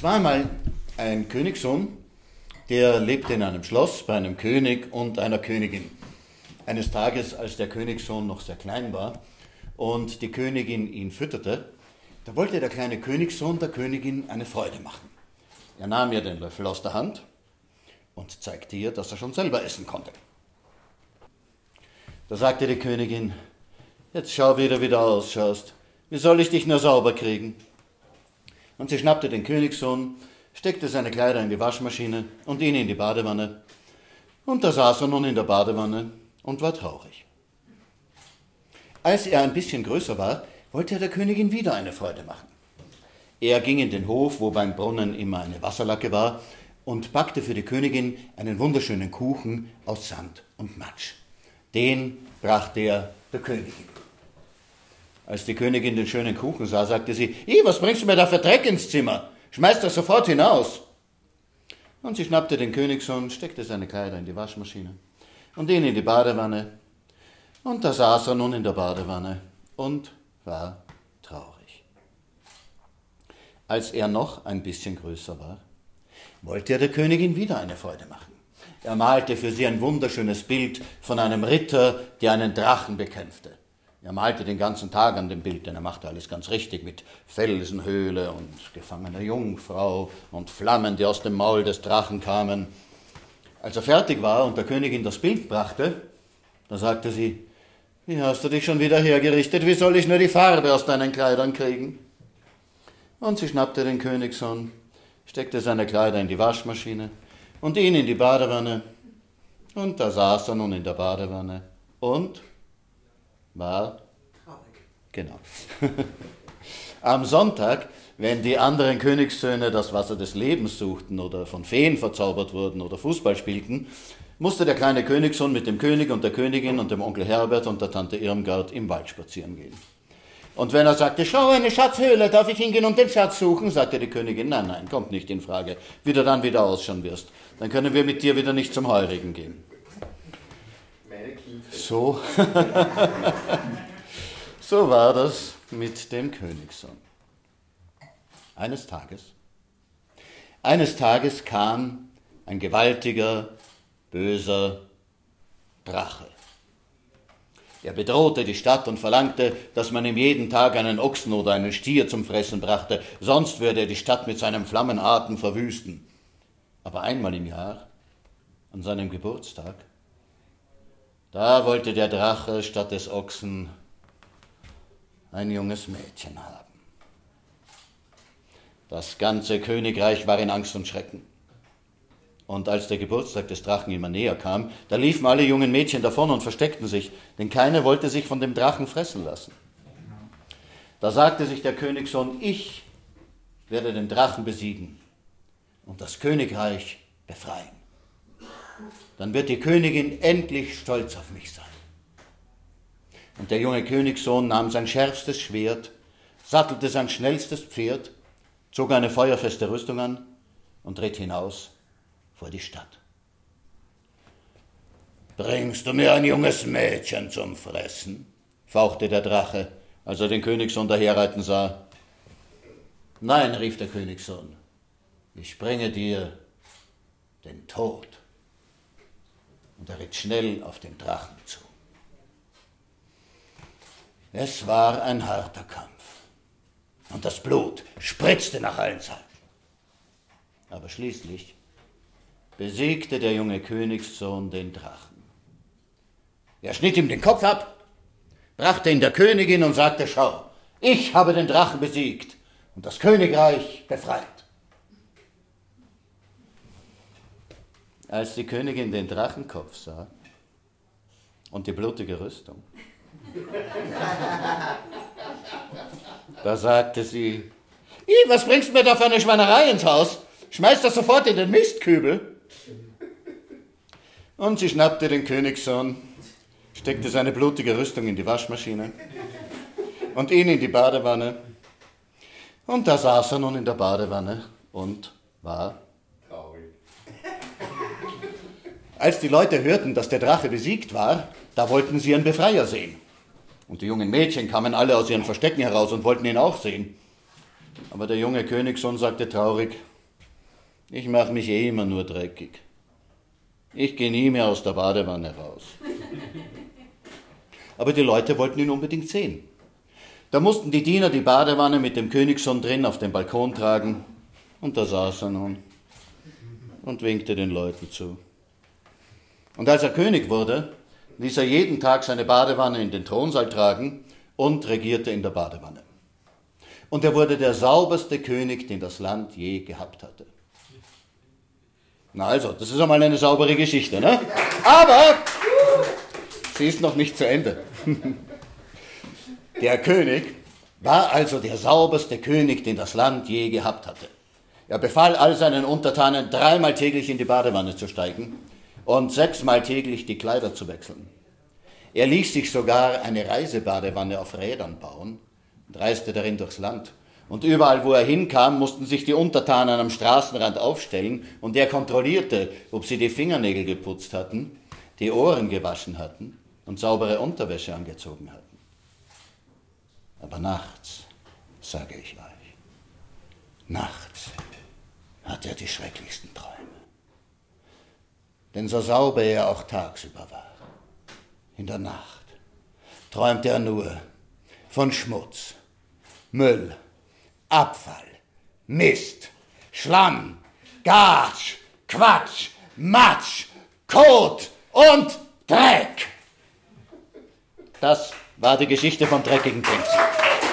Es war einmal ein Königssohn, der lebte in einem Schloss bei einem König und einer Königin. Eines Tages, als der Königssohn noch sehr klein war und die Königin ihn fütterte, da wollte der kleine Königssohn der Königin eine Freude machen. Er nahm ihr den Löffel aus der Hand und zeigte ihr, dass er schon selber essen konnte. Da sagte die Königin: Jetzt schau, wie du wieder ausschaust. Wie soll ich dich nur sauber kriegen? Und sie schnappte den Königssohn, steckte seine Kleider in die Waschmaschine und ihn in die Badewanne. Und da saß er nun in der Badewanne und war traurig. Als er ein bisschen größer war, wollte er der Königin wieder eine Freude machen. Er ging in den Hof, wo beim Brunnen immer eine Wasserlacke war, und backte für die Königin einen wunderschönen Kuchen aus Sand und Matsch. Den brachte er der Königin. Als die Königin den schönen Kuchen sah, sagte sie: Was bringst du mir da für Dreck ins Zimmer? Schmeiß das sofort hinaus. Und sie schnappte den Königssohn, steckte seine Kleider in die Waschmaschine und ihn in die Badewanne. Und da saß er nun in der Badewanne und war traurig. Als er noch ein bisschen größer war, wollte er der Königin wieder eine Freude machen. Er malte für sie ein wunderschönes Bild von einem Ritter, der einen Drachen bekämpfte. Er malte den ganzen Tag an dem Bild, denn er machte alles ganz richtig mit Felsenhöhle und gefangener Jungfrau und Flammen, die aus dem Maul des Drachen kamen. Als er fertig war und der Königin das Bild brachte, da sagte sie: Wie hast du dich schon wieder hergerichtet? Wie soll ich nur die Farbe aus deinen Kleidern kriegen? Und sie schnappte den Königssohn, steckte seine Kleider in die Waschmaschine und ihn in die Badewanne. Und da saß er nun in der Badewanne und war traurig. Genau. Am Sonntag, wenn die anderen Königssöhne das Wasser des Lebens suchten oder von Feen verzaubert wurden oder Fußball spielten, musste der kleine Königssohn mit dem König und der Königin und dem Onkel Herbert und der Tante Irmgard im Wald spazieren gehen. Und wenn er sagte: Schau, eine Schatzhöhle, darf ich hingehen und den Schatz suchen? Sagte die Königin: Nein, kommt nicht in Frage, wie du dann wieder ausschauen wirst. Dann können wir mit dir wieder nicht zum Heurigen gehen. So war das mit dem Königssohn. Eines Tages kam ein gewaltiger, böser Drache. Er bedrohte die Stadt und verlangte, dass man ihm jeden Tag einen Ochsen oder einen Stier zum Fressen brachte, sonst würde er die Stadt mit seinem Flammenatem verwüsten. Aber einmal im Jahr, an seinem Geburtstag, da wollte der Drache statt des Ochsen ein junges Mädchen haben. Das ganze Königreich war in Angst und Schrecken. Und als der Geburtstag des Drachen immer näher kam, da liefen alle jungen Mädchen davon und versteckten sich, denn keine wollte sich von dem Drachen fressen lassen. Da sagte sich der Königssohn: Ich werde den Drachen besiegen und das Königreich befreien. Dann wird die Königin endlich stolz auf mich sein. Und der junge Königssohn nahm sein schärfstes Schwert, sattelte sein schnellstes Pferd, zog eine feuerfeste Rüstung an und ritt hinaus vor die Stadt. Bringst du mir ein junges Mädchen zum Fressen? Fauchte der Drache, als er den Königssohn daherreiten sah. Nein, rief der Königssohn, ich bringe dir den Tod. Und er ritt schnell auf den Drachen zu. Es war ein harter Kampf. Und das Blut spritzte nach allen Seiten. Aber schließlich besiegte der junge Königssohn den Drachen. Er schnitt ihm den Kopf ab, brachte ihn der Königin und sagte: Schau, ich habe den Drachen besiegt und das Königreich befreit. Als die Königin den Drachenkopf sah und die blutige Rüstung, da sagte sie: Was bringst du mir da für eine Schweinerei ins Haus? Schmeiß das sofort in den Mistkübel. Und sie schnappte den Königssohn, steckte seine blutige Rüstung in die Waschmaschine und ihn in die Badewanne. Und da saß er nun in der Badewanne und war traurig. Als die Leute hörten, dass der Drache besiegt war, da wollten sie einen Befreier sehen. Und die jungen Mädchen kamen alle aus ihren Verstecken heraus und wollten ihn auch sehen. Aber der junge Königssohn sagte traurig: Ich mache mich immer nur dreckig. Ich gehe nie mehr aus der Badewanne raus. Aber die Leute wollten ihn unbedingt sehen. Da mussten die Diener die Badewanne mit dem Königssohn drin auf den Balkon tragen. Und da saß er nun und winkte den Leuten zu. Und als er König wurde, ließ er jeden Tag seine Badewanne in den Thronsaal tragen und regierte in der Badewanne. Und er wurde der sauberste König, den das Land je gehabt hatte. Na also, das ist einmal eine saubere Geschichte, ne? Aber sie ist noch nicht zu Ende. Der König war also der sauberste König, den das Land je gehabt hatte. Er befahl all seinen Untertanen, 3-mal täglich in die Badewanne zu steigen und 6-mal täglich die Kleider zu wechseln. Er ließ sich sogar eine Reisebadewanne auf Rädern bauen und reiste darin durchs Land. Und überall, wo er hinkam, mussten sich die Untertanen am Straßenrand aufstellen und er kontrollierte, ob sie die Fingernägel geputzt hatten, die Ohren gewaschen hatten und saubere Unterwäsche angezogen hatten. Aber nachts, sage ich euch, nachts hat er die schrecklichsten Träume. Denn so sauber er auch tagsüber war, in der Nacht träumte er nur von Schmutz, Müll, Abfall, Mist, Schlamm, Gatsch, Quatsch, Matsch, Kot und Dreck. Das war die Geschichte vom dreckigen Prinzen.